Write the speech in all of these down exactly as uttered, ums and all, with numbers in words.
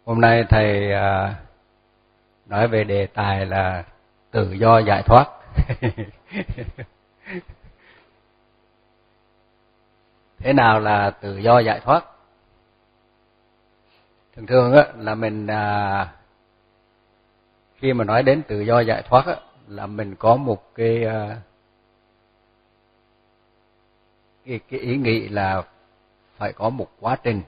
Hôm nay thầy à, nói về đề tài là tự do giải thoát. Thế nào là tự do giải thoát? Thường thường á, là mình à, khi mà nói đến tự do giải thoát á, là mình có một cái, à, cái cái ý nghĩ là phải có một quá trình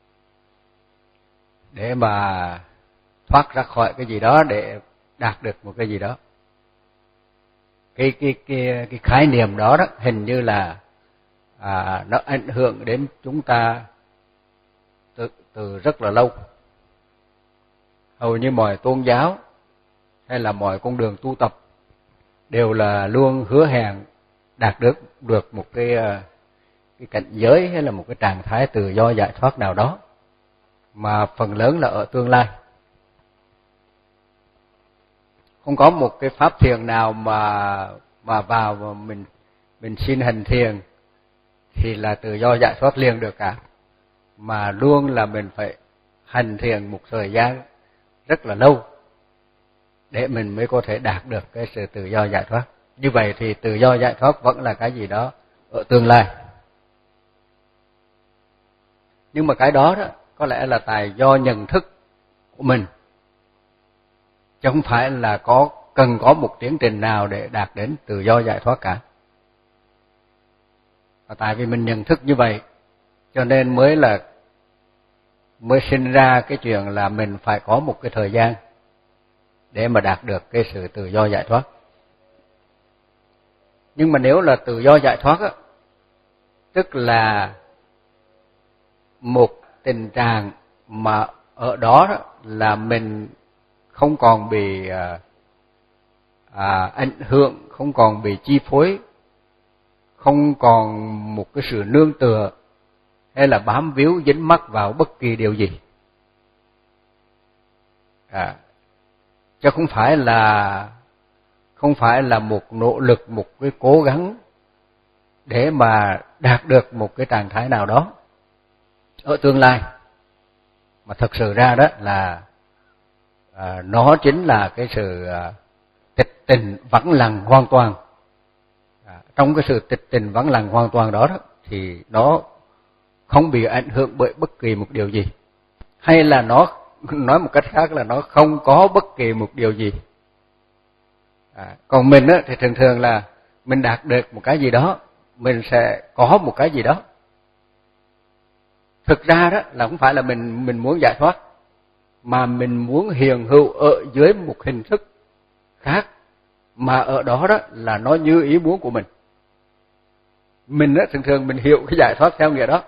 để mà thoát ra khỏi cái gì đó để đạt được một cái gì đó. Cái cái cái cái khái niệm đó đó hình như là à, nó ảnh hưởng đến chúng ta từ từ rất là lâu. Hầu như mọi tôn giáo hay là mọi con đường tu tập đều là luôn hứa hẹn đạt được được một cái cái cảnh giới hay là một cái trạng thái tự do giải thoát nào đó, mà phần lớn là ở tương lai. Không có một cái pháp thiền nào mà mà vào mà mình mình xin hành thiền thì là tự do giải thoát liền được cả, mà luôn là mình phải hành thiền một thời gian rất là lâu để mình mới có thể đạt được cái sự tự do giải thoát. Như vậy thì tự do giải thoát vẫn là cái gì đó ở tương lai. Nhưng mà cái đó đó có lẽ là tại do nhận thức của mình, chứ không phải là có cần có một tiến trình nào để đạt đến tự do giải thoát cả. Và tại vì mình nhận thức như vậy cho nên mới là mới sinh ra cái chuyện là mình phải có một cái thời gian để mà đạt được cái sự tự do giải thoát. Nhưng mà nếu là tự do giải thoát á, tức là một tình trạng mà ở đó, đó là mình không còn bị à, à, ảnh hưởng, không còn bị chi phối, không còn một cái sự nương tựa hay là bám víu dính mắc vào bất kỳ điều gì. À, chứ không phải là không phải là một nỗ lực, một cái cố gắng để mà đạt được một cái trạng thái nào đó ở tương lai, mà thật sự ra đó là à, nó chính là cái sự à, tịch tình vắng lặng hoàn toàn. À, trong cái sự tịch tình vắng lặng hoàn toàn đó, đó thì nó không bị ảnh hưởng bởi bất kỳ một điều gì, hay là nó nói một cách khác là nó không có bất kỳ một điều gì. À, còn mình á, thì thường thường là mình đạt được một cái gì đó, mình sẽ có một cái gì đó. Thực ra đó là không phải là mình mình muốn giải thoát, mà mình muốn hiện hữu ở dưới một hình thức khác, mà ở đó đó là nó như ý muốn của mình. Mình á, thường thường mình hiểu cái giải thoát theo nghĩa đó.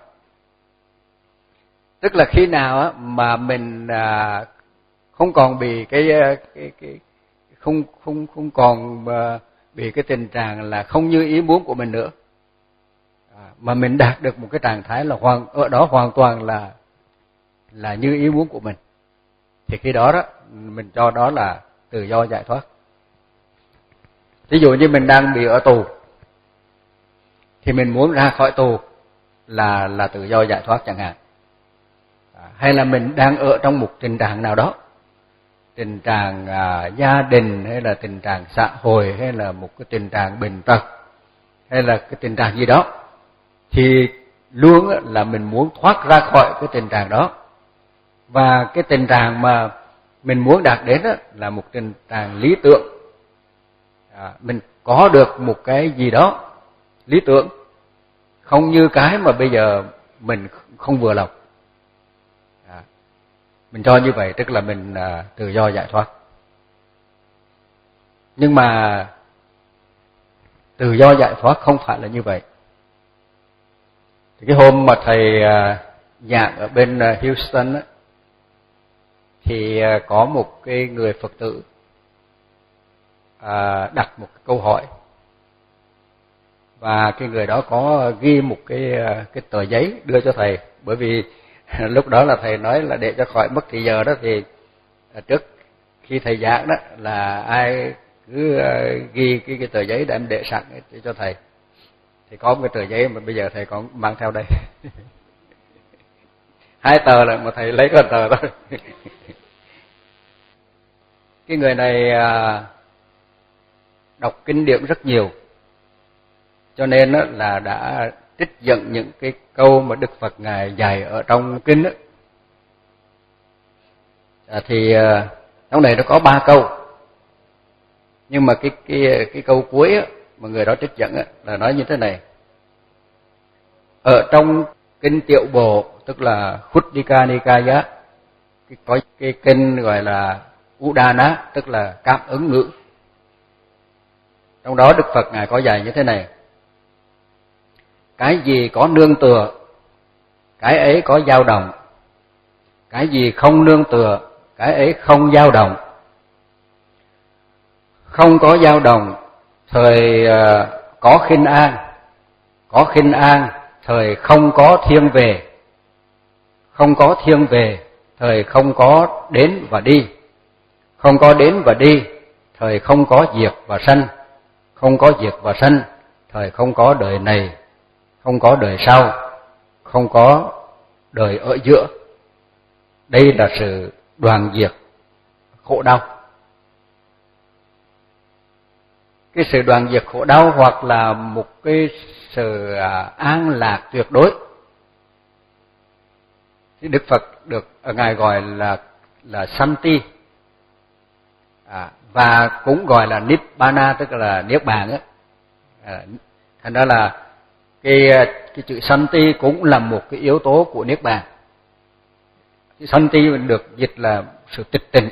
Tức là khi nào á, mà mình à, không còn bị cái cái cái không không không còn à, bị cái tình trạng là không như ý muốn của mình nữa, à, mà mình đạt được một cái trạng thái là hoàn ở đó hoàn toàn là là như ý muốn của mình, thì khi đó đó mình cho đó là tự do giải thoát. Ví dụ như mình đang bị ở tù thì mình muốn ra khỏi tù là là tự do giải thoát chẳng hạn. À, hay là mình đang ở trong một tình trạng nào đó, tình trạng à, gia đình hay là tình trạng xã hội hay là một cái tình trạng bệnh tật hay là cái tình trạng gì đó, thì luôn là mình muốn thoát ra khỏi cái tình trạng đó. Và cái tình trạng mà mình muốn đạt đến là một tình trạng lý tưởng. À, mình có được một cái gì đó lý tưởng, không như cái mà bây giờ mình không vừa lòng. À, mình cho như vậy tức là mình à, tự do giải thoát. Nhưng mà tự do giải thoát không phải là như vậy. Thì cái hôm mà thầy à, giảng ở bên Houston á, thì à, có một cái người Phật tử à, đặt một câu hỏi, và cái người đó có ghi một cái cái tờ giấy đưa cho thầy, bởi vì lúc đó là thầy nói là để cho khỏi mất thì giờ đó thì trước khi thầy giảng đó là ai cứ ghi cái cái tờ giấy để em để sẵn để cho thầy. Thì có một cái tờ giấy mà bây giờ thầy còn mang theo đây. hai tờ là mà thầy lấy có tờ thôi. Cái người này à, đọc kinh điển rất nhiều, cho nên á, là đã trích dẫn những cái câu mà Đức Phật ngài dạy ở trong kinh đó. À, thì à, trong này nó có ba câu, nhưng mà cái cái cái câu cuối á, mà người đó trích dẫn á, là nói như thế này: ở trong kinh Tiểu Bộ, tức là Khuddika Nikaya, cái có cái kinh gọi là Udana, tức là cảm ứng ngữ. Trong đó Đức Phật ngài có dạy như thế này: cái gì có nương tựa, cái ấy có dao động; cái gì không nương tựa, cái ấy không dao động. Không có dao động, thời uh, có khinh an; có khinh an, thời không có thiên về; không có thiên về, thời không có đến và đi; không có đến và đi, thời không có diệt và sanh; không có diệt và sanh, thời không có đời này, không có đời sau, không có đời ở giữa. Đây là sự đoàn diệt khổ đau. Cái sự đoàn diệt khổ đau hoặc là một cái sự an lạc tuyệt đối, thì Đức Phật được ngài gọi là là Santi, à, và cũng gọi là Nibbana, tức là niết bàn á. À, thành ra là cái cái chữ Santi cũng là một cái yếu tố của niết bàn. Chữ Santi được dịch là sự tịch tịnh.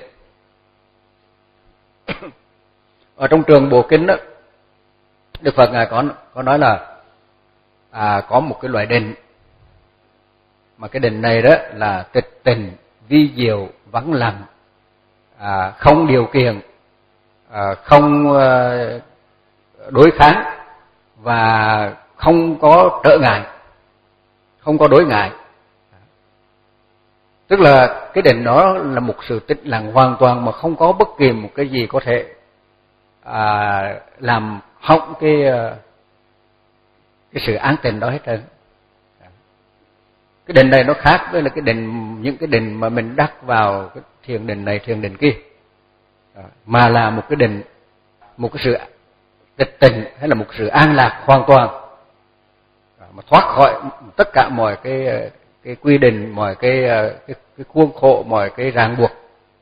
Ở trong Trường Bộ Kinh đó, Đức Phật ngài có có nói là à, có một cái loại định, mà cái định này đó là tịch tịnh, vi diệu, vắng lặng, à, không điều kiện, à, không à, đối kháng và không có trở ngại, không có đối ngại. Tức là cái định đó là một sự tĩnh lặng hoàn toàn mà không có bất kỳ một cái gì có thể à, làm hỏng cái cái sự an tịnh đó hết trơn. Cái định này nó khác với là cái định, những cái định mà mình đắc vào cái thiền định này thiền định kia, mà là một cái định, một cái sự tịch tịnh hay là một sự an lạc hoàn toàn, mà thoát khỏi tất cả mọi cái cái quy định, mọi cái cái, cái khuôn khổ, mọi cái ràng buộc.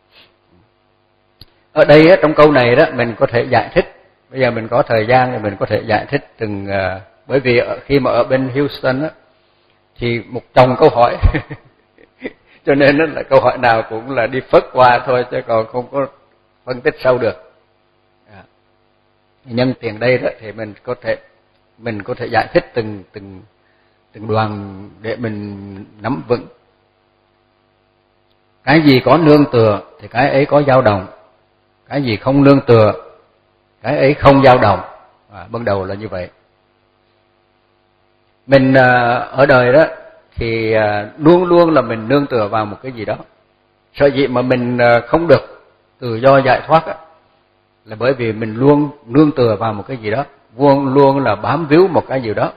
Ở đây trong câu này đó mình có thể giải thích, bây giờ mình có thời gian thì mình có thể giải thích từng, bởi vì khi mà ở bên Houston đó, thì một chồng câu hỏi cho nên đó là câu hỏi nào cũng là đi phớt qua thôi, chứ còn không có phân tích sâu được. À, nhân tiền đây đó thì mình có thể mình có thể giải thích từng từng từng đoàn để mình nắm vững. Cái gì có nương tựa thì cái ấy có dao động; cái gì không nương tựa, cái ấy không dao động. À, ban đầu là như vậy. Mình ở đời đó thì luôn luôn là mình nương tựa vào một cái gì đó. Sở dĩ mà mình không được tự do giải thoát đó, là bởi vì mình luôn nương tựa vào một cái gì đó, luôn luôn là bám víu một cái gì đó.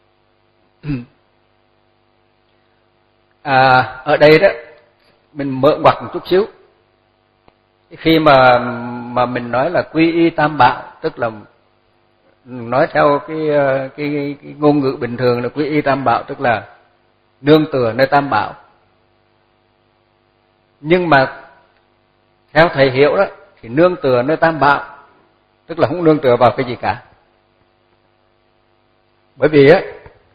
À, ở đây đó mình mở ngoặt một chút xíu. Khi mà mà mình nói là quy y tam bảo, tức là nói theo cái, cái, cái ngôn ngữ bình thường là quy y tam bảo, tức là nương tựa nơi tam bảo. Nhưng mà theo thầy hiểu đó thì nương tựa nơi tam bảo tức là không nương tựa vào cái gì cả. Bởi vì á,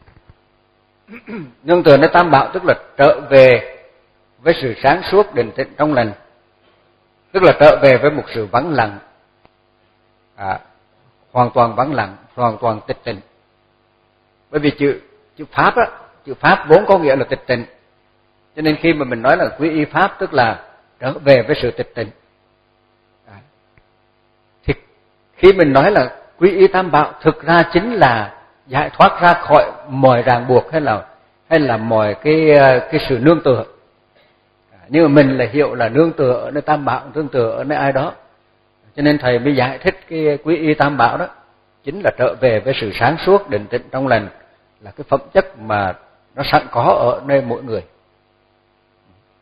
nương tựa nơi tam bảo tức là trở về với sự sáng suốt định tĩnh trong lành, tức là trở về với một sự vắng lặng, à, hoàn toàn vắng lặng, hoàn toàn tịch tịnh. Bởi vì chữ chữ pháp á, chữ pháp vốn có nghĩa là tịch tịnh, cho nên khi mà mình nói là quy y pháp tức là trở về với sự tịch tịnh. À, thì khi mình nói là quy y tam bảo thực ra chính là giải thoát ra khỏi mọi ràng buộc hay là hay là mọi cái cái sự nương tựa. À, nhưng mà mình lại hiểu là nương tựa ở nơi tam bảo, nương tựa ở nơi ai đó. Cho nên thầy mới giải thích cái quy y tam bảo đó chính là trở về với sự sáng suốt định tĩnh trong lành, là cái phẩm chất mà nó sẵn có ở nơi mỗi người.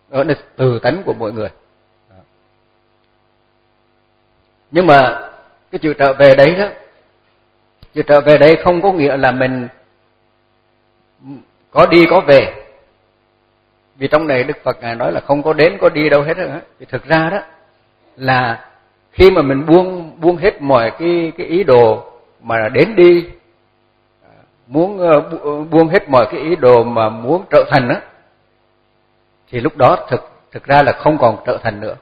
đó là từ tánh của mỗi người. Nhưng mà cái chữ trở về đấy đó, chữ trở về đấy không có nghĩa là mình có đi có về. Vì trong này Đức Phật Ngài nói là không có đến có đi đâu hết rồi. Thì thực ra đó là khi mà mình buông buông hết mọi cái cái ý đồ mà đến đi, muốn buông hết mọi cái ý đồ mà muốn trở thành đó, thì lúc đó thực thực ra là không còn trở thành nữa.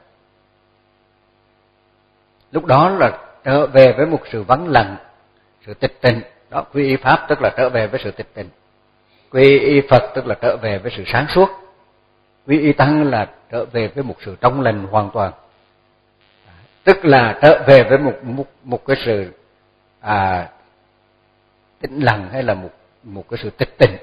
Lúc đó là trở về với một sự vắng lặng, sự tịch tịnh. Đó, quy y pháp tức là trở về với sự tịch tịnh. Quy y Phật tức là trở về với sự sáng suốt. Quy y Tăng là trở về với một sự trong lành hoàn toàn. Tức là trở về với một một, một cái sự à, tĩnh lặng hay là một một cái sự tịch tịnh.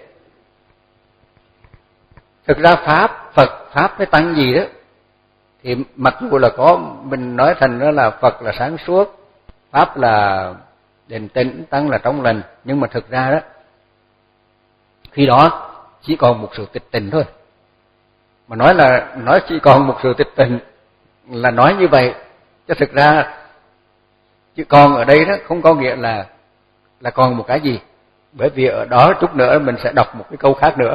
Thực ra pháp, Phật, pháp với Tăng gì đó thì mặc dù là có mình nói thành đó là Phật là sáng suốt, pháp là định tĩnh, Tăng là trong lành, nhưng mà thực ra đó khi đó chỉ còn một sự tịch tịnh thôi. Mà nói là nói chỉ còn một sự tịch tịnh là nói như vậy, chứ thực ra chứ còn ở đây đó không có nghĩa là là còn một cái gì. Bởi vì ở đó chút nữa mình sẽ đọc một cái câu khác nữa.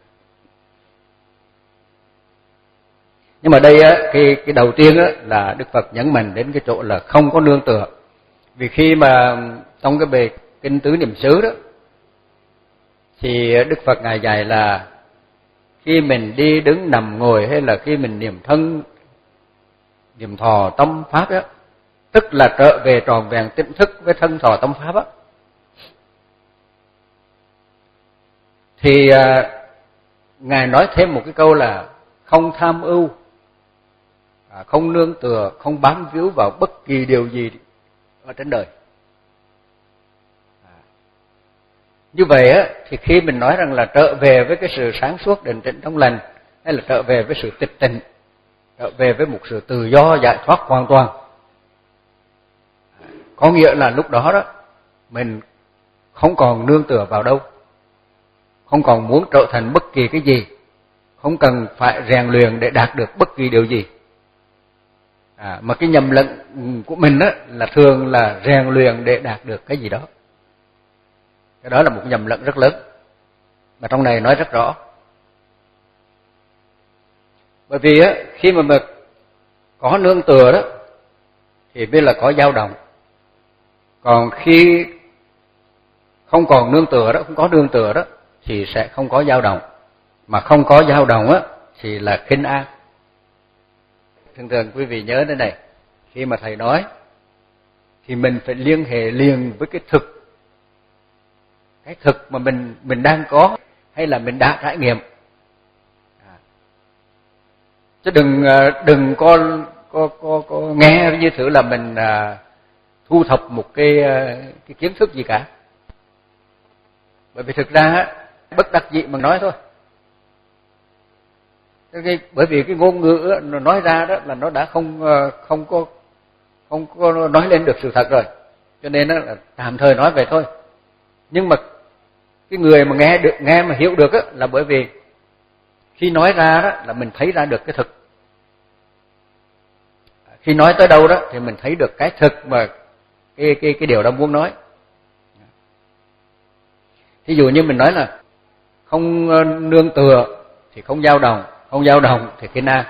Nhưng mà đây á, cái cái đầu tiên á là Đức Phật nhấn mạnh đến cái chỗ là không có nương tựa. Vì khi mà trong cái bề kinh tứ niệm xứ đó thì Đức Phật Ngài dạy là khi mình đi đứng nằm ngồi hay là khi mình niệm thân, niệm thọ tâm pháp đó, tức là trở về tròn vẹn tỉnh thức với thân thọ tâm pháp á, thì à, Ngài nói thêm một cái câu là không tham ưu, à, không nương tựa, không bám víu vào bất kỳ điều gì ở trên đời. À, như vậy á, thì khi mình nói rằng là trở về với cái sự sáng suốt định tĩnh trong lành, hay là trở về với sự tịch tịnh, trở về với một sự tự do giải thoát hoàn toàn, có nghĩa là lúc đó đó mình không còn nương tựa vào đâu, không còn muốn trở thành bất kỳ cái gì, không cần phải rèn luyện để đạt được bất kỳ điều gì. À, mà cái nhầm lẫn của mình đó là thường là rèn luyện để đạt được cái gì đó. Cái đó là một nhầm lẫn rất lớn, mà trong này nói rất rõ. Bởi vì á, khi mà mình có nương tựa đó thì biết là có dao động. Còn khi không còn nương tựa đó, không có nương tựa đó thì sẽ không có dao động. Mà không có dao động á thì là khinh an. Thường thường quý vị nhớ thế này, khi mà thầy nói thì mình phải liên hệ liền với cái thực, cái thực mà mình mình đang có hay là mình đã trải nghiệm. À, chứ đừng đừng có có có, có nghe như thử là mình à, thu thập một cái cái kiến thức gì cả. Bởi vì thực ra bất đắc dĩ mà nói thôi. Cái, bởi vì cái ngôn ngữ nó nói ra đó là nó đã không không có không có nói lên được sự thật rồi, cho nên là tạm thời nói về thôi. Nhưng mà cái người mà nghe được, nghe mà hiểu được đó, là bởi vì khi nói ra đó là mình thấy ra được cái thực. Khi nói tới đâu đó thì mình thấy được cái thực mà cái cái cái điều đó muốn nói. Ví dụ như mình nói là không nương tựa thì không dao động, không dao động thì khinh an.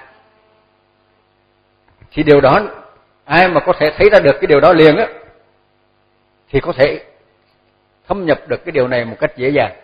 Thì điều đó ai mà có thể thấy ra được cái điều đó liền á thì có thể thâm nhập được cái điều này một cách dễ dàng.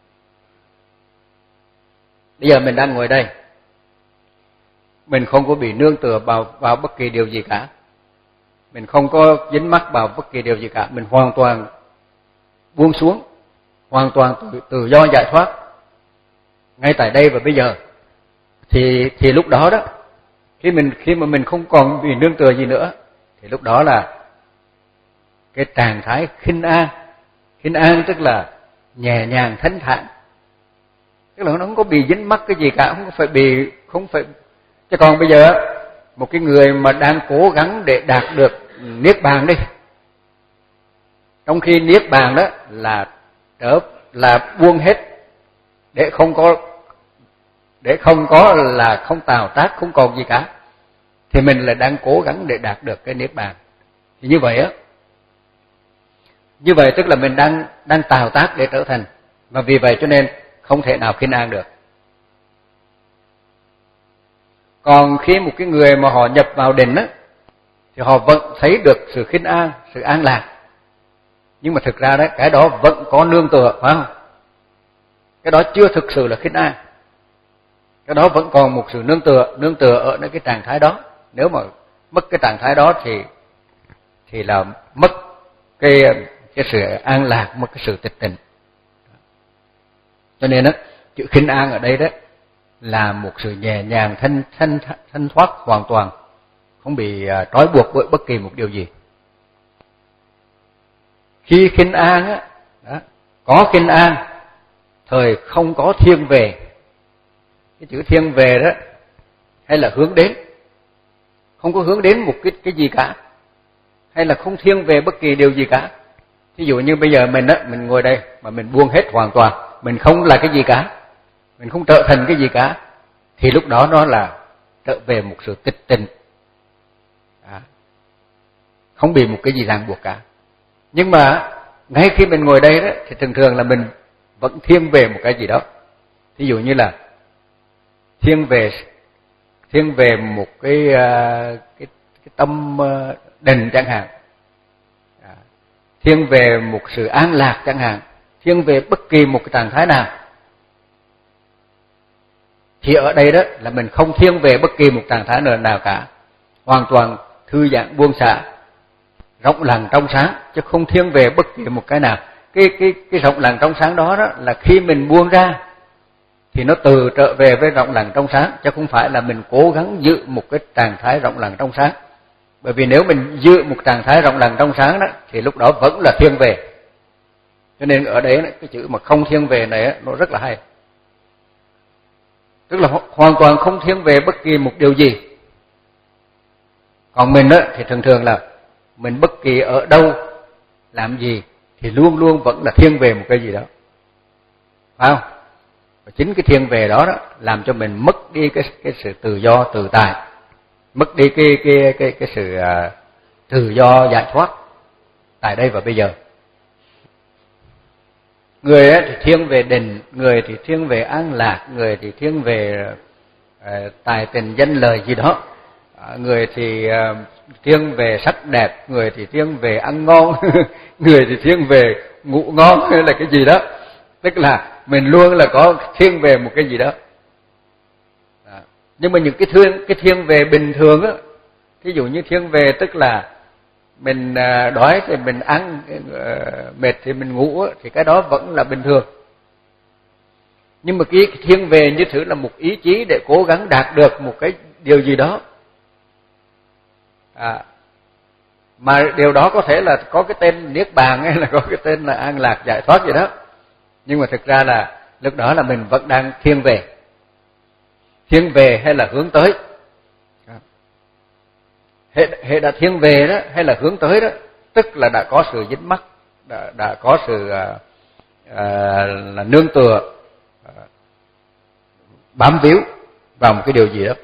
Bây giờ mình đang ngồi đây, mình không có bị nương tựa vào vào bất kỳ điều gì cả, mình không có dính mắc vào bất kỳ điều gì cả, mình hoàn toàn buông xuống, hoàn toàn tự, tự do giải thoát ngay tại đây và bây giờ. Thì thì lúc đó đó, khi mình khi mà mình không còn bị nương tựa gì nữa thì lúc đó là cái trạng thái khinh an. Khinh an tức là nhẹ nhàng thánh thản, tức là nó không có bị dính mắc cái gì cả, không phải bị không phải. Chứ còn bây giờ một cái người mà đang cố gắng để đạt được niết bàn đi, trong khi niết bàn đó là trở là buông hết để không có để không có là không tạo tác, không còn gì cả, thì mình là đang cố gắng để đạt được cái niết bàn. Thì như vậy á, như vậy tức là mình đang đang tạo tác để trở thành, và vì vậy cho nên không thể nào khinh an được. Còn khi một cái người mà họ nhập vào định á, thì họ vẫn thấy được sự khinh an, sự an lạc. Nhưng mà thực ra đấy, cái đó vẫn có nương tựa, phải không? Cái đó chưa thực sự là khinh an. Cái đó vẫn còn một sự nương tựa, nương tựa ở cái trạng thái đó. Nếu mà mất cái trạng thái đó thì thì là mất cái cái sự an lạc, mất cái sự tịch tịnh. Cho nên đó, chữ khinh an ở đây đó là một sự nhẹ nhàng, thanh thanh thanh thoát hoàn toàn, không bị trói buộc bởi bất kỳ một điều gì. Khi khinh an á, đó, có khinh an, thời không có thiên về. Cái chữ thiên về đó hay là hướng đến, không có hướng đến một cái cái gì cả, hay là không thiên về bất kỳ điều gì cả. Ví dụ như bây giờ mình á, mình ngồi đây mà mình buông hết hoàn toàn, mình không là cái gì cả, mình không trở thành cái gì cả, thì lúc đó nó là trở về một sự tịch tịnh, à, không bị một cái gì ràng buộc cả. Nhưng mà ngay khi mình ngồi đây đó, thì thường thường là mình vẫn thiên về một cái gì đó. Ví dụ như là thiên về thiên về một cái cái, cái tâm định chẳng hạn, à, thiên về một sự an lạc chẳng hạn, thiên về bất kỳ một cái trạng thái nào. Thì ở đây đó là mình không thiên về bất kỳ một trạng thái nào nào cả, hoàn toàn thư giãn buông xả, rộng lặng trong sáng, chứ không thiên về bất kỳ một cái nào. Cái cái cái rộng lặng trong sáng đó đó là khi mình buông ra thì nó từ trở về với rộng lặng trong sáng, chứ không phải là mình cố gắng giữ một cái trạng thái rộng lặng trong sáng. Bởi vì nếu mình giữ một trạng thái rộng lặng trong sáng đó thì lúc đó vẫn là thiên về. Cho nên ở đấy cái chữ mà không thiên về này nó rất là hay. Tức là hoàn toàn không thiên về bất kỳ một điều gì. Còn mình á thì thường thường là mình bất kỳ ở đâu làm gì thì luôn luôn vẫn là thiên về một cái gì đó, phải không? Và chính cái thiên về đó đó làm cho mình mất đi cái cái sự tự do tự tại, mất đi cái cái cái cái sự uh, tự do giải thoát tại đây và bây giờ. Người ấy thì thiên về định, người thì thiên về an lạc, người thì thiên về uh, tài tình danh lời gì đó, uh, người thì uh, thiên về sắc đẹp, người thì thiên về ăn ngon, người thì thiên về ngủ ngon hay là cái gì đó. Tức là mình luôn là có thiên về một cái gì đó. đó. Nhưng mà những cái thiên cái thiên về bình thường á, ví dụ như thiên về tức là mình đói thì mình ăn, mệt thì mình ngủ á, thì cái đó vẫn là bình thường. Nhưng mà cái thiên về như thử là một ý chí để cố gắng đạt được một cái điều gì đó. À, mà điều đó có thể là có cái tên niết bàn hay là có cái tên là an lạc giải thoát gì đó. Nhưng mà thực ra là lúc đó là mình vẫn đang thiên về. Thiên về hay là hướng tới. Hệ, hệ đã thiên về đó hay là hướng tới đó, tức là đã có sự dính mắc, đã, đã có sự à, à, là nương tựa, à, bám víu vào một cái điều gì đó.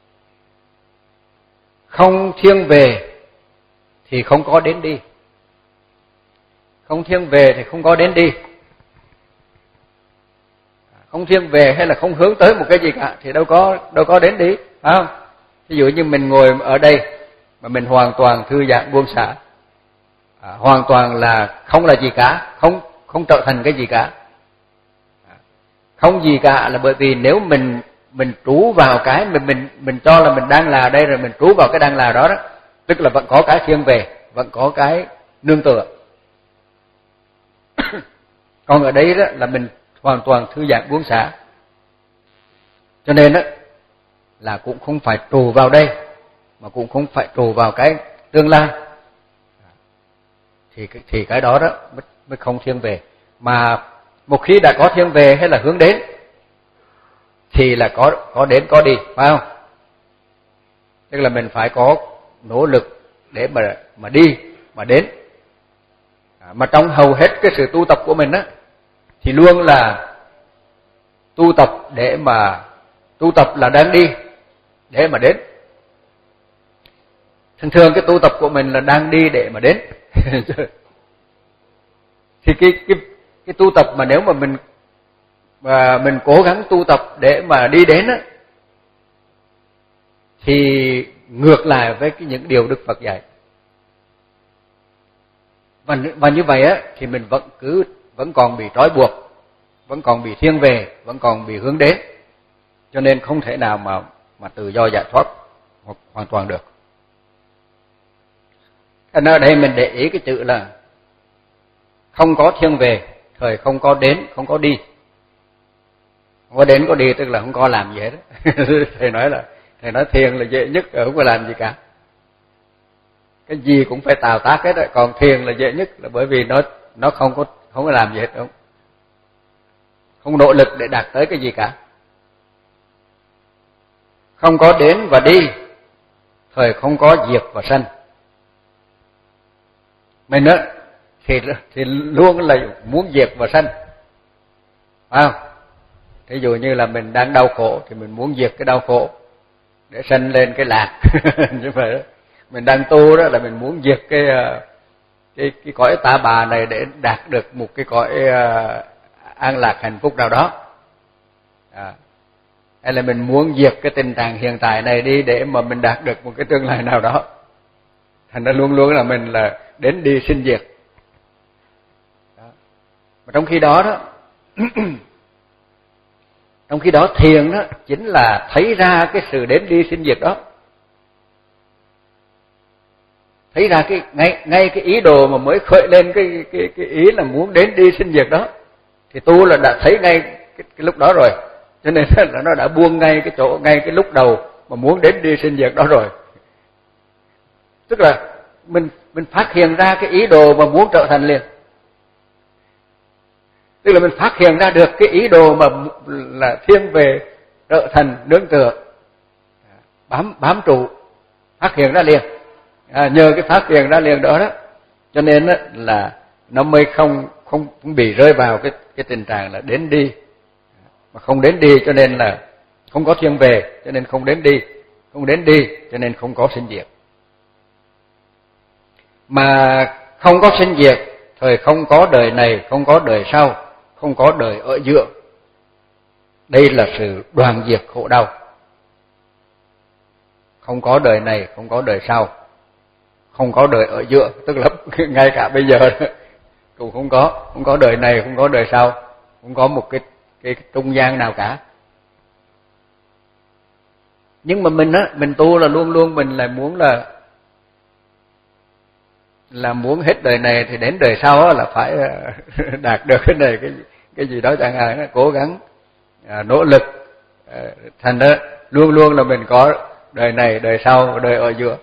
Không thiên về thì không có đến đi. Không thiên về thì không có đến đi. Không thiên về hay là không hướng tới một cái gì cả thì đâu có đâu có đến đi, phải không? Ví dụ như mình ngồi ở đây mà mình hoàn toàn thư giãn buông xả, à, hoàn toàn là không là gì cả, không không trở thành cái gì cả. À, không gì cả là bởi vì nếu mình mình trú vào cái mình mình mình cho là mình đang là đây rồi mình trú vào cái đang là đó đó, tức là vẫn có cái thiên về, vẫn có cái nương tựa. Còn ở đây đó là mình hoàn toàn thư giãn buông xả. Cho nên đó là cũng không phải trù vào đây, mà cũng không phải trù vào cái tương lai. Thì thì cái đó đó mới, mới không thiên về. Mà một khi đã có thiên về hay là hướng đến thì là có có đến có đi, phải không? Tức là mình phải có nỗ lực để mà mà đi, mà đến. À, mà trong hầu hết cái sự tu tập của mình á thì luôn là tu tập để mà tu tập là đang đi để mà đến. Thường thường cái tu tập của mình là đang đi để mà đến. Thì cái cái cái tu tập mà nếu mà mình mà mình cố gắng tu tập để mà đi đến á, thì ngược lại với cái những điều Đức Phật dạy. Và và như vậy á thì mình vẫn cứ vẫn còn bị trói buộc, vẫn còn bị thiên về, vẫn còn bị hướng đến. Cho nên không thể nào mà mà tự do giải thoát hoặc hoàn toàn được. Cho nên ở đây mình để ý cái chữ là không có thiên về, thời không có đến, không có đi. Không có đến có đi tức là không có làm gì hết. Thầy nói là thầy nói thiền là dễ nhất, không có làm gì cả. Cái gì cũng phải tạo tác hết đó, còn thiền là dễ nhất là bởi vì nó nó không có không có làm gì hết, không không nỗ lực để đạt tới cái gì cả. Không có đến và đi, thời không có diệt và sanh. Mình á thì thì luôn là muốn diệt và sanh, phải không? Ví dụ như là mình đang đau khổ thì mình muốn diệt cái đau khổ để sanh lên cái lạc. Như vậy đó. Mình đang tu đó là mình muốn diệt cái cái cái cõi ta bà này để đạt được một cái cõi uh, an lạc hạnh phúc nào đó. À, hay là mình muốn diệt cái tình trạng hiện tại này đi để mà mình đạt được một cái tương lai nào đó. Thành ra luôn luôn là mình là đến đi sinh diệt. Đó. Mà trong khi đó đó trong khi đó thiền đó chính là thấy ra cái sự đến đi sinh diệt đó. Thấy ra cái ngay ngay cái ý đồ mà mới khởi lên cái cái cái ý là muốn đến đi sinh diệt đó thì tu là đã thấy ngay cái, cái lúc đó rồi. Cho nên là nó đã buông ngay cái chỗ ngay cái lúc đầu mà muốn đến đi sinh diệt đó rồi. Tức là mình mình phát hiện ra cái ý đồ mà muốn trở thành liền. Tức là mình phát hiện ra được cái ý đồ mà là thiên về trở thành nương tựa, bám bám trụ, phát hiện ra liền. À, nhờ cái phát hiện ra liền đó đó, cho nên đó là nó mới không không bị rơi vào cái cái tình trạng là đến đi, mà không đến đi cho nên là không có thiên về, cho nên không đến đi, không đến đi cho nên không có sinh diệt. Mà không có sinh diệt, thời không có đời này, không có đời sau, không có đời ở giữa. Đây là sự đoàn diệt khổ đau. Không có đời này, không có đời sau, không có đời ở giữa, tức là ngay cả bây giờ cũng không có, không có đời này, không có đời sau, không có một cái cái, cái trung gian nào cả. Nhưng mà mình á, mình tu là luôn luôn mình lại muốn là là muốn hết đời này thì đến đời sau là phải đạt được cái này cái cái gì đó chẳng hạn, cố gắng à, nỗ lực, à, thành ra luôn luôn là mình có đời này, đời sau, đời ở giữa.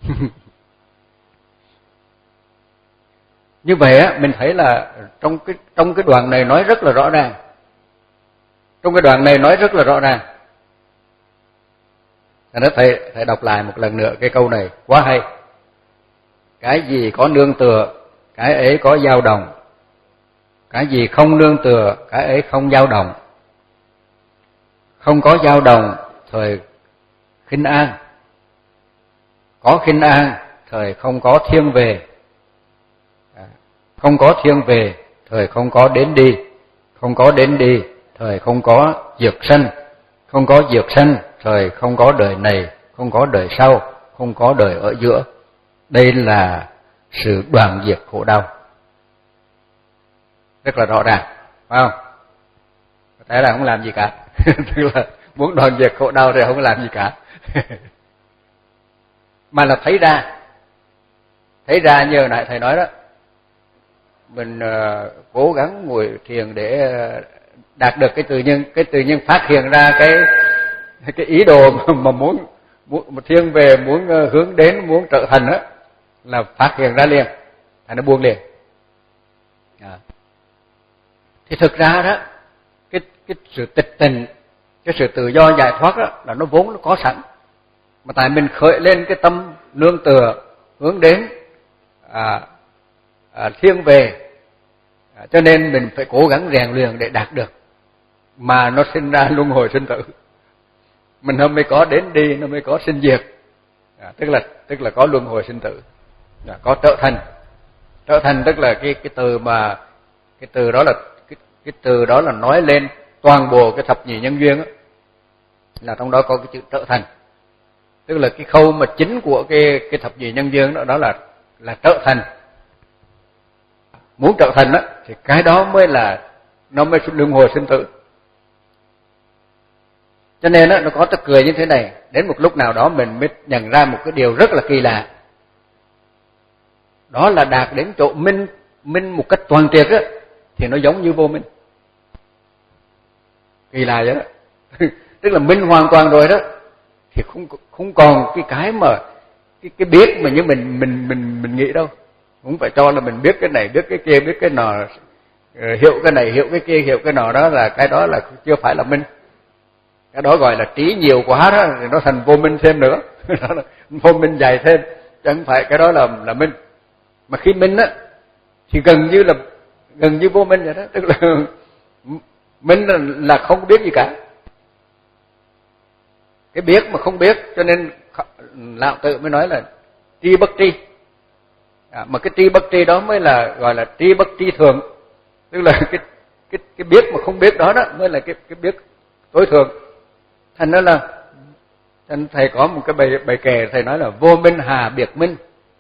Như vậy á, mình thấy là trong cái trong cái đoạn này nói rất là rõ ràng. Trong cái đoạn này nói rất là rõ ràng. Thành ra thầy thầy đọc lại một lần nữa cái câu này quá hay. Cái gì có nương tựa, cái ấy có dao động. Cái gì không nương tựa, cái ấy không dao động. Không có dao động, thời khinh an. Có khinh an, thời không có thiên về. Không có thiên về, thời không có đến đi. Không có đến đi, thời không có diệt sanh. Không có diệt sanh, thời không có đời này, không có đời sau, không có đời ở giữa. Đây là sự đoàn diệt khổ đau. Rất là rõ ràng, phải không? Thế là không làm gì cả. Tức là muốn đoàn diệt khổ đau thì không làm gì cả. Mà là thấy ra. Thấy ra như hồi nãy thầy nói đó. Mình uh, cố gắng ngồi thiền để uh, đạt được cái tự nhiên, cái tự nhiên phát hiện ra cái cái ý đồ mà, mà muốn muốn thiên về, muốn uh, hướng đến, muốn trở thành đó, là phát hiện ra liền, thành nó buông liền. À. Thì thực ra đó, cái cái sự tịch tình, cái sự tự do giải thoát đó là nó vốn nó có sẵn, mà tại mình khởi lên cái tâm nương tựa hướng đến à, à, thiên về, à, cho nên mình phải cố gắng rèn luyện để đạt được, mà nó sinh ra luân hồi sinh tử. mình nó mới có đến đi, nó mới có sinh diệt. À, tức là tức là có luân hồi sinh tử, à, có trở thành. Trở thành tức là cái cái từ mà cái từ đó là cái cái từ đó là nói lên toàn bộ cái thập nhị nhân duyên đó, là trong đó có cái chữ trở thành. Tức là cái khâu mà chính của cái cái thập nhị nhân duyên đó đó là là trở thành. Muốn trở thành đó thì cái đó mới là nó mới luân hồi sinh tử. Cho nên đó, nó có tức cười như thế này, đến một lúc nào đó mình mới nhận ra một cái điều rất là kỳ lạ. Đó là đạt đến chỗ minh minh một cách toàn triệt á thì nó giống như vô minh. Kỳ lạ vậy đó. Tức là minh hoàn toàn rồi đó thì không không còn cái cái mà cái cái biết mà như mình mình mình mình nghĩ đâu. Không phải cho là mình biết cái này, biết cái kia, biết cái nọ, hiểu cái này, hiểu cái kia, hiểu cái nọ, đó là cái đó là chưa phải là minh. Cái đó gọi là trí nhiều quá đó thì nó thành vô minh thêm nữa. Đó là vô minh dày thêm, chứ không phải cái đó là là minh. Mà khi minh á thì gần như là gần như vô minh vậy đó, tức là minh là, là không biết gì cả. Cái biết mà không biết, cho nên Lão Tử mới nói là tri bất tri. À, mà cái tri bất tri đó mới là gọi là tri bất tri thượng, tức là cái cái cái biết mà không biết đó đó mới là cái cái biết tối thượng. Thành đó là thành thầy có một cái bài bài kệ, thầy nói là vô minh hà biệt minh,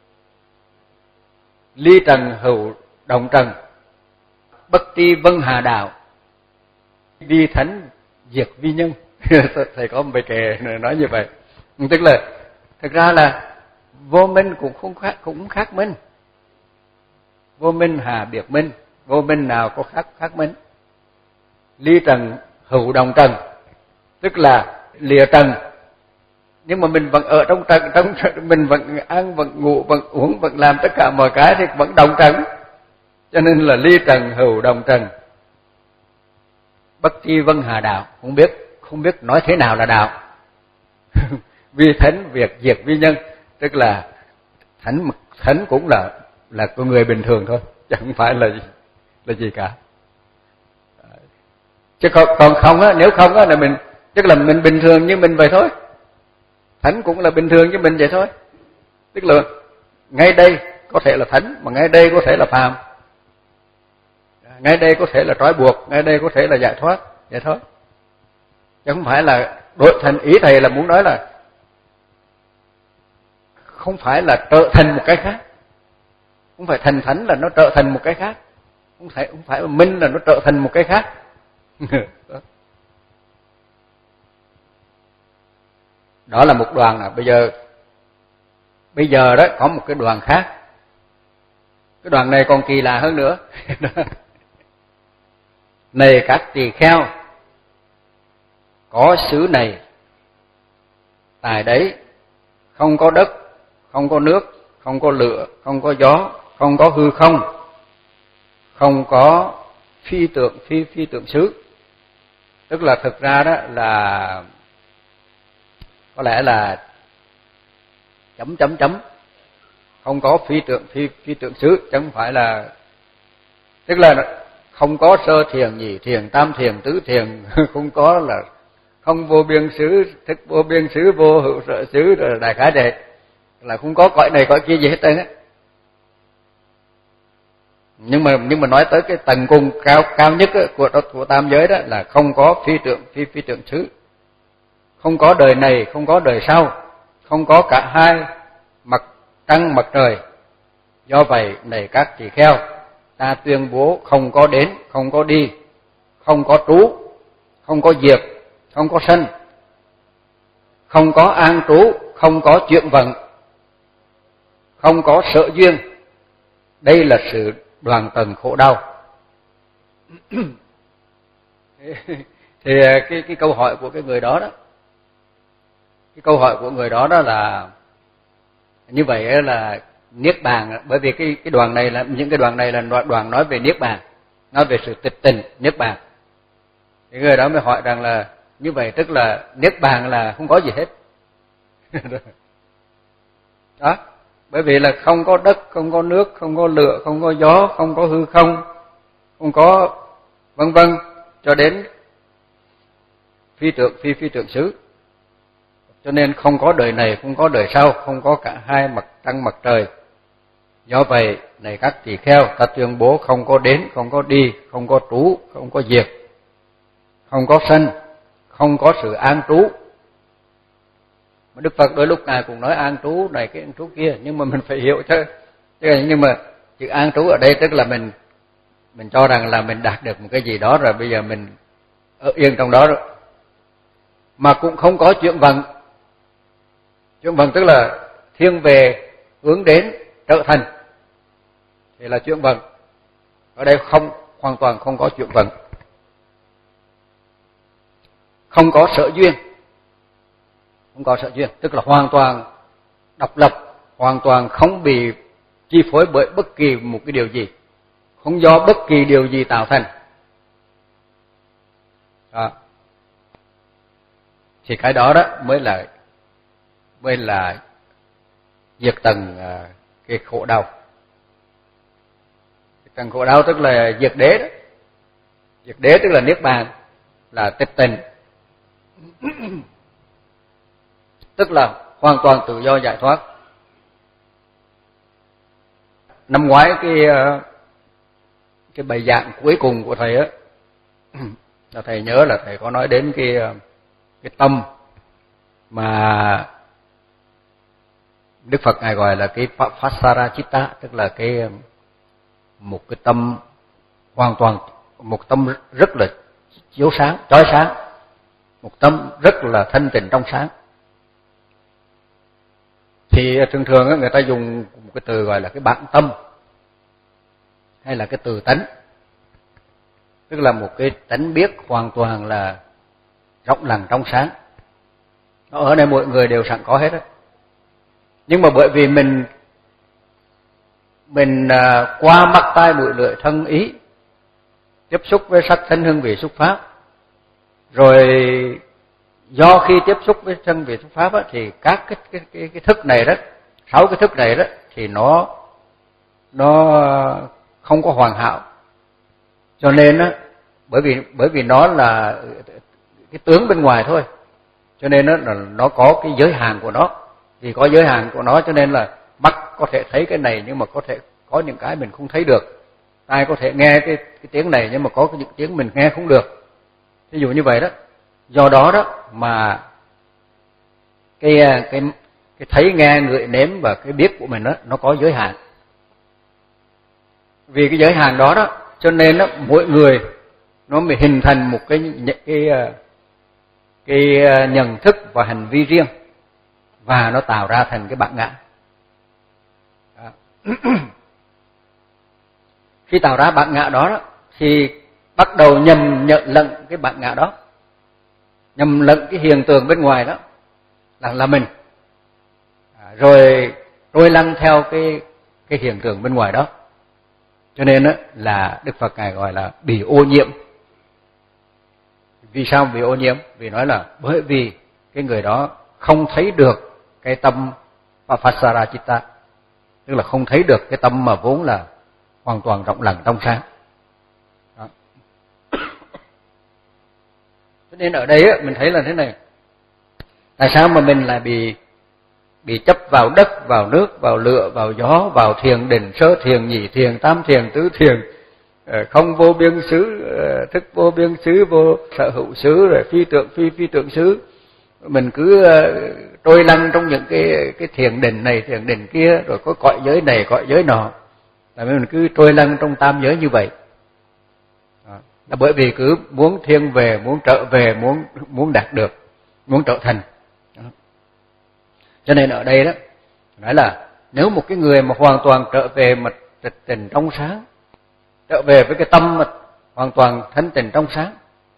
ly trần hữu đồng trần, bất tri vân hà đạo, vi thánh diệt vi nhân. Thầy có một bài kệ nói như vậy. Tức là thực ra là vô minh cũng không khác, cũng khác minh. Vô minh hà biệt minh, vô minh nào có khác khác minh. Ly trần hữu đồng trần, tức là lìa trần nhưng mà mình vẫn ở trong trần, trong mình vẫn ăn, vẫn ngủ, vẫn uống, vẫn làm tất cả mọi cái thì vẫn đồng trần. Cho nên là ly trần hữu đồng trần, bất tri vân hà đạo, không biết không biết nói thế nào là đạo. Vi thánh việc diệt vi nhân, tức là thánh thánh cũng là là con người bình thường thôi, chứ không phải là là gì cả. Chứ còn, còn không á, nếu không á là mình tức là mình bình thường như mình vậy thôi. Thánh cũng là bình thường như mình vậy thôi. Tức là ngay đây có thể là thánh, mà ngay đây có thể là phàm. Ngay đây có thể là trói buộc, ngay đây có thể là giải thoát, vậy thôi. Chứ không phải là đội thành. Ý thầy là muốn nói là không phải là trở thành một cái khác. Không phải thành thánh là nó trở thành một cái khác. Không phải không phải minh là nó trở thành một cái khác. Đó. Đó là một đoàn nào. Bây giờ bây giờ đó có một cái đoàn khác. Cái đoàn này còn kỳ lạ hơn nữa. Này các tỳ kheo, có xứ này tại đấy không có đất, không có nước, không có lửa, không có gió, không có hư không, không có phi tượng phi phi tượng xứ. Tức là thực ra đó là có lẽ là chấm chấm chấm, không có phi tượng phi phi tượng xứ, chứ không phải là, tức là không có sơ thiền, nhị thiền, tam thiền, tứ thiền, không có là không vô biên xứ, thức vô biên xứ, vô hữu sở xứ, rồi đại khái vậy, là không có cõi này cõi kia gì hết trơn á. Nhưng mà nhưng mà nói tới cái tầng cùng cao cao nhất của của tam giới đó là không có phi tượng phi phi tượng xứ, không có đời này, không có đời sau, không có cả hai mặt trăng mặt trời. Do vậy này các tỳ kheo, ta tuyên bố không có đến, không có đi, không có trú, không có diệt, không có sanh, không có an trú, không có chuyển vận, không có sở duyên. Đây là sự đoàn tầng khổ đau. Thì cái cái câu hỏi của cái người đó đó, cái câu hỏi của người đó đó là như vậy là niết bàn, bởi vì cái cái đoàn này là những cái đoàn này là đoàn nói về niết bàn, nói về sự tịch tình niết bàn. Thì người đó mới hỏi rằng là như vậy tức là niết bàn là không có gì hết. Đó, bởi vì là không có đất, không có nước, không có lửa, không có gió, không có hư không, không có vân vân cho đến phi tượng phi phi tượng xứ. cho nên không có đời này, không có đời sau, không có cả hai mặt trăng mặt trời. Do vậy, này các tỳ kheo, ta tuyên bố không có đến, không có đi, không có trú, không có diệt, không có sanh, không có sự an trú. Mà Đức Phật đôi lúc nào cũng nói an trú này cái an trú kia, nhưng mà mình phải hiểu chứ. Nhưng mà chữ an trú ở đây tức là mình mình cho rằng là mình đạt được một cái gì đó rồi, bây giờ mình ở yên trong đó rồi. Mà cũng không có chuyển vận. Chuyển vận tức là thiên về hướng đến trở thành, thì là chuyển vận. Ở đây không, hoàn toàn không có chuyển vận. Không có sở duyên. Không có sở duyên, tức là hoàn toàn độc lập, hoàn toàn không bị chi phối bởi bất kỳ một cái điều gì, không do bất kỳ điều gì tạo thành. Đó. Thì cái đó đó mới là mới là diệt tận cái khổ đau. Diệt tận khổ đau tức là diệt đế đó. Diệt đế tức là niết bàn, là tịch tịnh. Tức là hoàn toàn tự do giải thoát. Năm ngoái cái cái bài giảng cuối cùng của thầy á, là thầy nhớ là thầy có nói đến cái cái tâm mà Đức Phật ngài gọi là cái Pasaracitta, tức là cái một cái tâm hoàn toàn, một tâm rất là chiếu sáng, chói sáng, một tâm rất là thanh tịnh trong sáng. Thì thường thường người ta dùng một cái từ gọi là cái bản tâm, hay là cái từ tánh, tức là một cái tánh biết hoàn toàn là rộng lặng trong sáng. Nó ở đây mọi người đều sẵn có hết á. Nhưng mà bởi vì mình mình à, qua mắt tai mũi lưỡi thân ý tiếp xúc với sắc thanh hương vị xúc pháp, rồi do khi tiếp xúc với thân vị xúc pháp á, thì các cái cái cái cái thức này đó, sáu cái thức này đó thì nó nó không có hoàn hảo. Cho nên á, bởi vì bởi vì nó là cái tướng bên ngoài thôi, cho nên nó nó có cái giới hạn của nó. Vì có giới hạn của nó cho nên là mắt có thể thấy cái này, nhưng mà có thể có những cái mình không thấy được. Tai có thể nghe cái cái tiếng này, nhưng mà có những tiếng mình nghe không được. Ví dụ như vậy đó. Do đó đó mà cái cái cái thấy nghe ngửi nếm và cái biết của mình đó nó có giới hạn. Vì cái giới hạn đó đó cho nên đó, mỗi người nó mới hình thành một cái cái cái nhận thức và hành vi riêng, và nó tạo ra thành cái bản ngã. Khi tạo ra bản ngã đó, đó thì bắt đầu nhầm nhận lẫn cái bản ngã đó, nhầm lẫn cái hiện tượng bên ngoài đó là là mình, à, rồi trôi lăn theo cái cái hiện tượng bên ngoài đó. Cho nên đó, là Đức Phật ngài gọi là bị ô nhiễm. Vì sao bị ô nhiễm? Vì nói là bởi vì cái người đó không thấy được cái tâm Pasaracitta, tức là không thấy được cái tâm mà vốn là hoàn toàn rộng lặng trong sáng. Đó. Cho nên ở đây mình thấy là thế này, tại sao mà mình lại bị bị chấp vào đất, vào nước, vào lửa, vào gió, vào thiền định, sơ thiền, nhị thiền, tam thiền, tứ thiền, không vô biên xứ, thức vô biên xứ, vô sở hữu xứ, rồi phi tượng phi phi tượng xứ. Mình cứ trôi lăn trong những cái cái thiền định này, thiền định kia, rồi có cõi giới này, cõi giới nọ. Tại vì mình cứ trôi lăn trong tam giới như vậy. Đó. Là bởi vì cứ muốn thiên về, muốn trở về, muốn muốn đạt được, muốn trở thành. Đó. Cho nên ở đây đó nói là nếu một cái người mà hoàn toàn trở về mà tịch tình trong sáng, trở về với cái tâm mà hoàn toàn thanh tịnh trong sáng,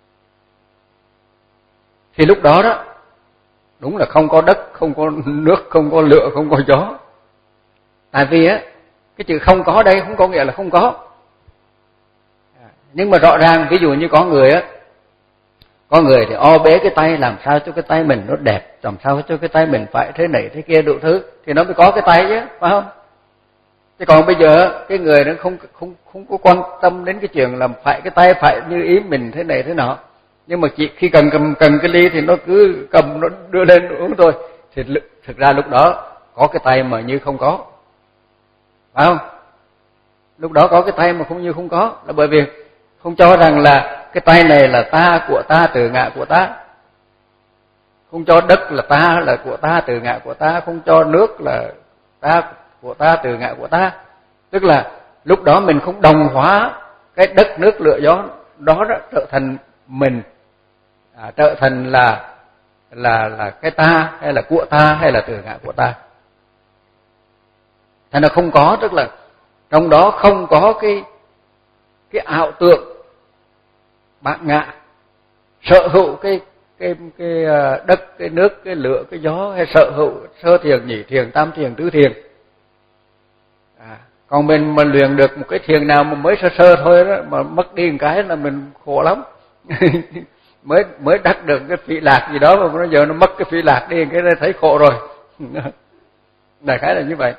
thì lúc đó đó đúng là không có đất, không có nước, không có lửa, không có gió. Tại vì á cái chữ không có đây không có nghĩa là không có. Nhưng mà rõ ràng ví dụ như có người á, có người thì o bế cái tay làm sao cho cái tay mình nó đẹp, làm sao cho cái tay mình phải thế này thế kia đủ thứ, thì nó mới có cái tay chứ, phải không? Chứ còn bây giờ cái người nó không không không có quan tâm đến cái chuyện làm phải cái tay phải như ý mình thế này thế nọ, nhưng mà chỉ khi cần cầm cần cái ly thì nó cứ cầm nó đưa lên uống thôi. Thì thực ra lúc đó có cái tay mà như không có, phải không? Lúc đó có cái tay mà không như không có, là bởi vì không cho rằng là cái tay này là ta, của ta, từ ngã của ta. Không cho đất là ta, là của ta, từ ngã của ta. Không cho nước là ta, của ta, từ ngã của ta. Tức là lúc đó mình không đồng hóa cái đất, nước, lửa, gió đó, đó trở thành mình, à, trở thành là là là cái ta, hay là của ta, hay là từ ngã của ta. Thành ra không có, tức là trong đó không có cái cái ảo tưởng bát ngã, sở hữu cái cái cái đất, cái nước, cái lửa, cái gió, hay sở hữu sơ thiền, nhị thiền, tam thiền, tứ thiền. À, còn mình mà luyện được một cái thiền nào mà mới sơ sơ thôi đó, mà mất đi một cái là mình khổ lắm. mới mới đắc được cái phỉ lạc gì đó mà bây giờ nó mất cái phỉ lạc đi, cái này thấy khổ rồi. Đại khái là như vậy.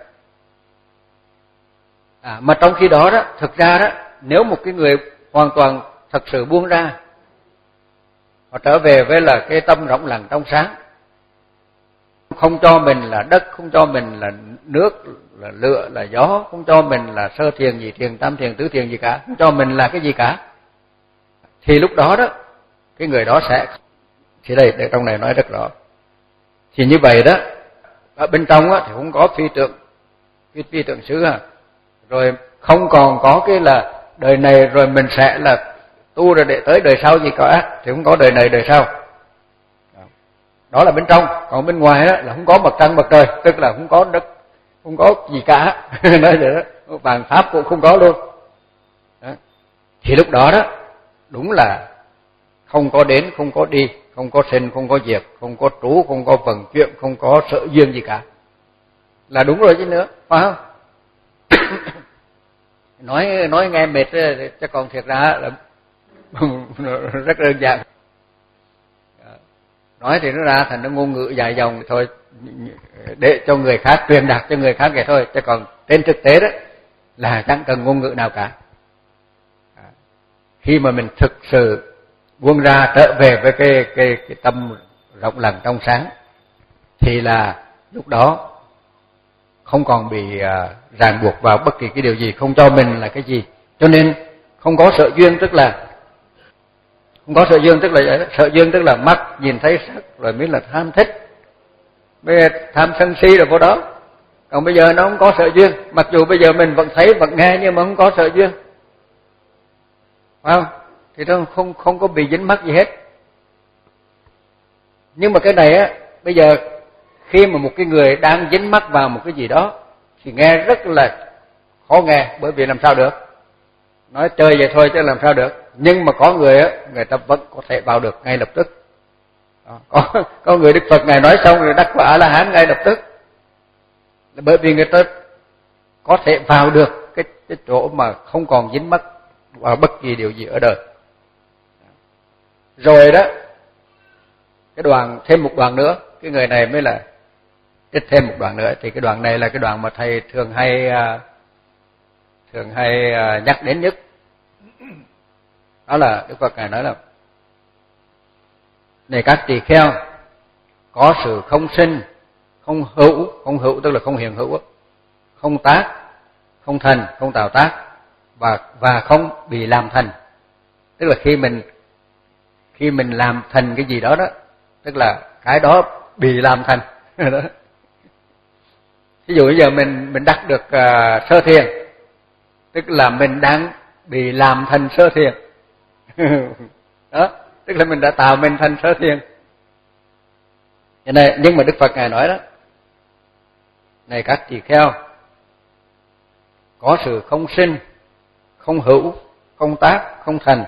À, mà trong khi đó đó, thực ra đó, nếu một cái người hoàn toàn thật sự buông ra, họ trở về với là cái tâm rộng lặng trong sáng, không cho mình là đất, không cho mình là nước, là lửa, là gió, không cho mình là sơ thiền, nhị thiền, tam thiền, tứ thiền gì cả, không cho mình là cái gì cả, thì lúc đó đó cái người đó sẽ, thì đây để trong này nói rất rõ, thì như vậy đó, ở bên trong á, thì không có phi tượng, phi, phi tượng xứ à, rồi không còn có cái là đời này rồi mình sẽ là tu rồi để tới đời sau gì cả, thì không có đời này đời sau. Đó là bên trong. Còn bên ngoài đó là không có mặt trăng mặt trời, tức là không có đất, không có gì cả. Nói vậy đó, vàng pháp cũng không có luôn. Đó. Thì lúc đó đó đúng là không có đến, không có đi, không có sinh, không có diệt, không có trú, không có vận chuyển, không có sở duyên gì cả. Là đúng rồi chứ nữa, phải không? nói nói nghe mệt chứ còn thiệt ra là rất đơn giản. Nói thì nó ra thành nó ngôn ngữ dài dòng thôi, để cho người khác truyền đạt cho người khác vậy thôi, chứ còn trên thực tế đó là chẳng cần ngôn ngữ nào cả. Khi mà mình thực sự buông ra, trở về với cái cái cái tâm rộng lặng trong sáng, thì là lúc đó không còn bị ràng buộc vào bất kỳ cái điều gì, không cho mình là cái gì. Cho nên không có sợ duyên, tức là không có sợ duyên, tức là sợ duyên tức là mắt nhìn thấy sắc rồi mới là tham thích, bây tham sân si rồi vô đó. Còn bây giờ nó không có sợ duyên, mặc dù bây giờ mình vẫn thấy vẫn nghe nhưng mà không có sợ duyên, phải không? Thì nó không không có bị dính mắc gì hết. Nhưng mà cái này á, bây giờ khi mà một cái người đang dính mắc vào một cái gì đó thì nghe rất là khó nghe, bởi vì làm sao được, nói chơi vậy thôi chứ làm sao được. Nhưng mà có người á, người ta vẫn có thể vào được ngay lập tức. Đó. Có, có người Đức Phật Ngài nói xong rồi đắc quả A-la-hán ngay lập tức, là bởi vì người ta có thể vào được cái, cái chỗ mà không còn dính mắc vào bất kỳ điều gì ở đời. Rồi đó, cái đoạn thêm một đoạn nữa, cái người này mới là ít thêm một đoạn nữa, thì cái đoạn này là cái đoạn mà thầy thường hay thường hay nhắc đến nhất. Đó là Đức Phật Ngài nói là: này các tỳ kheo, có sự không sinh, không hữu, không hữu tức là không hiện hữu, không tác, không thành, không tạo tác, và và không bị làm thành. Tức là khi mình khi mình làm thành cái gì đó đó, tức là cái đó bị làm thành. Đó. Ví dụ bây giờ mình mình đắc được uh, sơ thiền, tức là mình đang bị làm thành sơ thiền. Đó, tức là mình đã tạo mình thành sơ thiền. Thế này, nhưng mà Đức Phật Ngài nói đó: này các tỳ kheo, có sự không sinh, không hữu, không tác, không thành.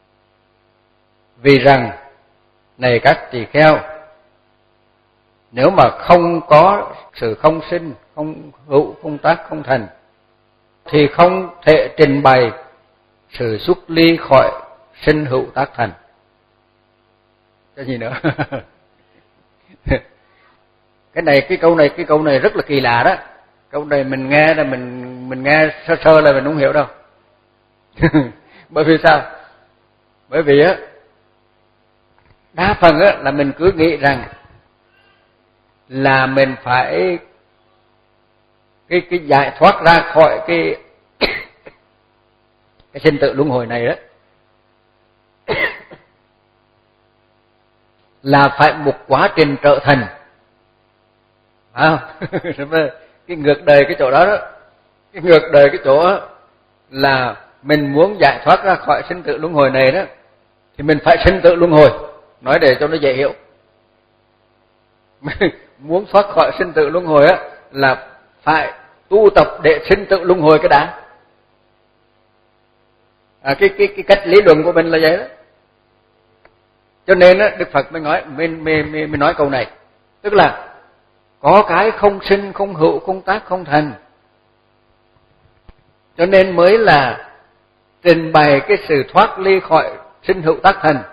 Vì rằng, này các tỳ kheo, nếu mà không có sự không sinh, không hữu, không tác, không thành, thì không thể trình bày sự xuất ly khỏi sinh hữu tác thành. Cái gì nữa? Cái này, cái câu này, cái câu này rất là kỳ lạ đó. Câu này mình nghe là mình mình nghe sơ sơ là mình không hiểu đâu. Bởi vì sao? Bởi vì á, Đa phần á, là mình cứ nghĩ rằng là mình phải cái cái giải thoát ra khỏi cái cái sinh tử luân hồi này đó là phải một quá trình trở thành, phải không? Cái ngược đời cái chỗ đó đó, cái ngược đời cái chỗ đó là mình muốn giải thoát ra khỏi sinh tử luân hồi này đó thì mình phải sinh tử luân hồi, nói để cho nó dễ hiểu. Muốn thoát khỏi sinh tử luân hồi á là phải tu tập để sinh tử luân hồi cái đã. À, cái cái cái cách lý luận của mình là vậy đó. Cho nên á, Đức Phật mới nói mình mình mình nói câu này, tức là có cái không sinh không hữu không tác không thành, cho nên mới là trình bày cái sự thoát ly khỏi sinh hữu tác thành.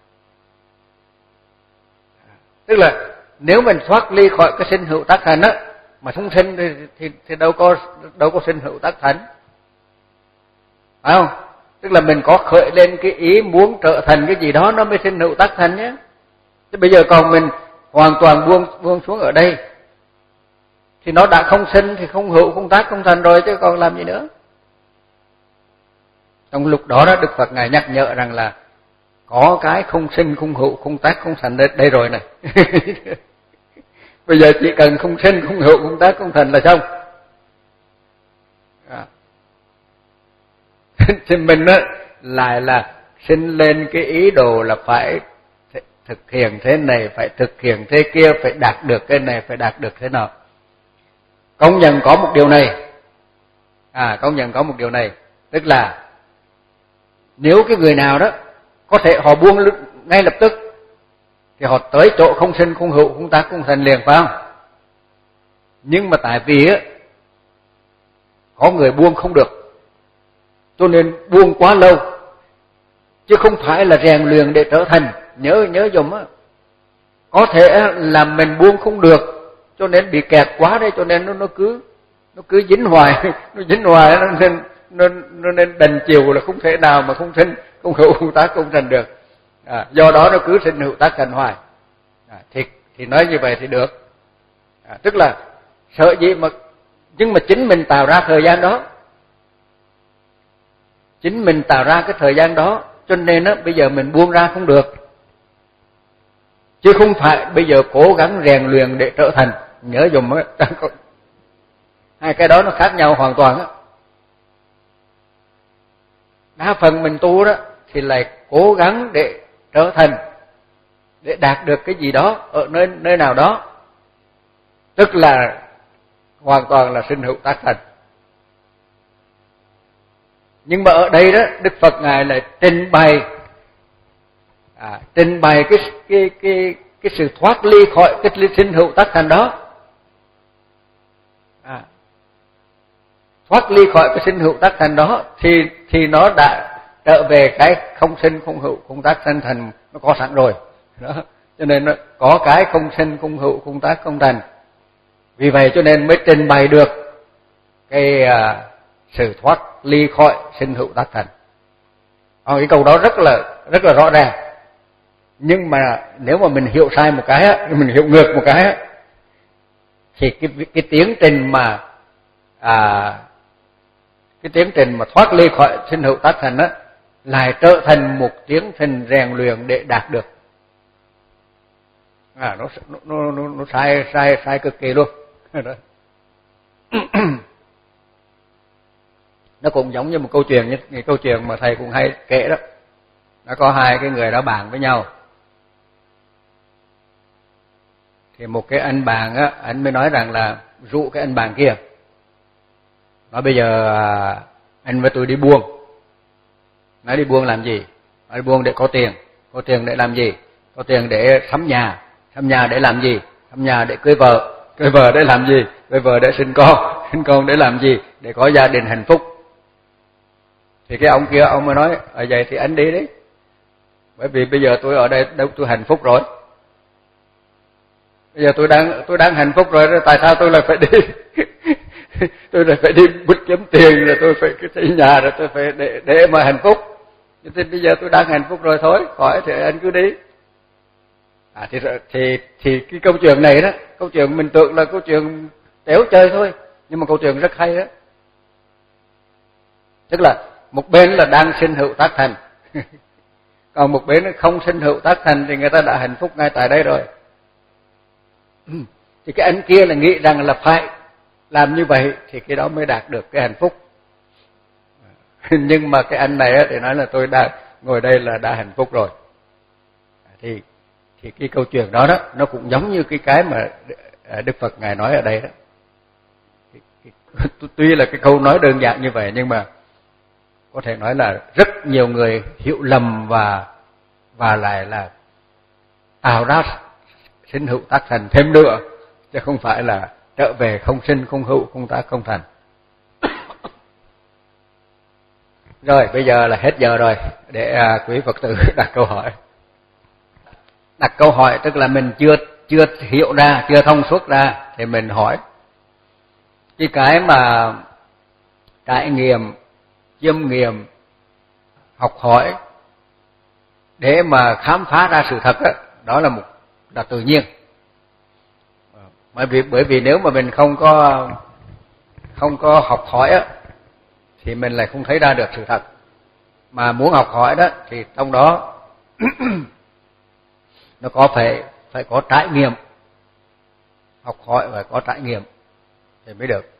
Tức là nếu mình thoát ly khỏi cái sinh hữu tác thành á mà không sinh thì, thì thì đâu có đâu có sinh hữu tác thành, phải không? Tức là mình có khởi lên cái ý muốn trở thành cái gì đó nó mới sinh hữu tác thành nhé. Chứ bây giờ còn mình hoàn toàn buông buông xuống ở đây thì nó đã không sinh thì không hữu không tác không thành rồi, chứ còn làm gì nữa. Trong lúc đó đó Đức Phật ngài nhắc nhở rằng là có cái không sinh không hữu không tác không thành đây, đây rồi này. Bây giờ chỉ cần không sinh không hữu không tác không thành là xong. À. Thì mình á lại là sinh lên cái ý đồ là phải thực hiện thế này, phải thực hiện thế kia, phải đạt được cái này, phải đạt được thế nào. Công nhận có một điều này, à công nhận có một điều này, tức là nếu cái người nào đó có thể họ buông ngay lập tức thì họ tới chỗ không sinh không hữu không tác không thành liền, phải không? Nhưng mà tại vì á có người buông không được, cho nên buông quá lâu, chứ không phải là rèn luyện để trở thành. Nhớ nhớ dùm á, có thể là mình buông không được cho nên bị kẹt quá đấy, cho nên nó nó cứ nó cứ dính hoài, nó dính hoài nó nên nó, nó nên đành chiều là không thể nào mà không sinh không hữu không tác không thành được. À, do đó nó cứ sinh hữu tác thành hoài. À, thì thì nói như vậy thì được. À, tức là sợ gì mà, nhưng mà chính mình tạo ra thời gian đó, chính mình tạo ra cái thời gian đó, cho nên á bây giờ mình buông ra không được, chứ không phải bây giờ cố gắng rèn luyện để trở thành. Nhớ dùm á, hai cái đó nó khác nhau hoàn toàn á. Đa phần mình tu đó thì lại cố gắng để trở thành, để đạt được cái gì đó ở nơi nơi nào đó, tức là hoàn toàn là sinh hữu tác thành. Nhưng mà ở đây đó Đức Phật ngài lại trình bày à, trình bày cái cái cái cái sự thoát ly khỏi cái sinh hữu tác thành đó. À, thoát ly khỏi cái sinh hữu tác thành đó thì thì nó đã trở về cái không sinh không hữu không tác không thành, nó có sẵn rồi đó. Cho nên nó có cái không sinh không hữu không tác không thành, vì vậy cho nên mới trình bày được cái à, sự thoát ly khỏi sinh hữu tác thành. À, cái câu đó rất là rất là rõ ràng, nhưng mà nếu mà mình hiểu sai một cái á, mình hiểu ngược một cái á, thì cái cái tiến trình mà à, cái tiến trình mà thoát ly khỏi sinh hữu tác thành á lại trở thành một tiến trình rèn luyện để đạt được. À, nó nó nó nó sai sai sai cực kỳ luôn. Nó cũng giống như một câu chuyện, như cái câu chuyện mà thầy cũng hay kể đó. Nó có hai cái người đó bàn với nhau. Thì một cái anh bạn á, anh mới nói rằng là dụ cái anh bạn kia. Nói bây giờ anh với tôi đi buông. Nói đi buông làm gì? Nói đi buông để có tiền. Có tiền để làm gì? Có tiền để sắm nhà. Sắm nhà để làm gì? Sắm nhà để cưới vợ. Cưới vợ để làm gì? Cưới vợ để sinh con. Sinh con để làm gì? Để có gia đình hạnh phúc. Thì cái ông kia ông mới nói, ở vậy thì anh đi đấy. Bởi vì bây giờ tôi ở đây đâu tôi hạnh phúc rồi. Bây giờ tôi đang tôi đang hạnh phúc rồi, tại sao tôi lại phải đi? Tôi lại phải đi bứt kiếm tiền, rồi tôi phải xây nhà, rồi tôi phải để để mà hạnh phúc. Thì bây giờ tôi đang hạnh phúc rồi thôi, khỏi thì anh cứ đi. À, thì, thì thì cái câu chuyện này đó, câu chuyện mình tưởng là câu chuyện tếu chơi thôi, nhưng mà câu chuyện rất hay đó. Tức là một bên là đang sinh hữu tác thành, còn một bên không sinh hữu tác thành thì người ta đã hạnh phúc ngay tại đây rồi. Thì cái anh kia là nghĩ rằng là phải làm như vậy thì cái đó mới đạt được cái hạnh phúc. Nhưng mà cái anh này thì nói là tôi đã ngồi đây là đã hạnh phúc rồi. Thì thì cái câu chuyện đó đó nó cũng giống như cái cái mà Đức Phật ngài nói ở đây đó. Tuy là cái câu nói đơn giản như vậy nhưng mà có thể nói là rất nhiều người hiểu lầm và và lại là tạo ra sinh hữu tác thành thêm nữa, chứ không phải là trở về không sinh không hữu không tác không thành. Rồi bây giờ là hết giờ rồi, để quý Phật tử đặt câu hỏi. Đặt câu hỏi tức là mình chưa chưa hiểu ra, chưa thông suốt ra thì mình hỏi. Cái cái mà trải nghiệm, chiêm nghiệm, học hỏi để mà khám phá ra sự thật đó, đó là một là tự nhiên. Bởi vì bởi vì nếu mà mình không có không có học hỏi á thì mình lại không thấy ra được sự thật. Mà muốn học hỏi đó thì trong đó nó có phải phải có trải nghiệm. Học hỏi phải có trải nghiệm thì mới được.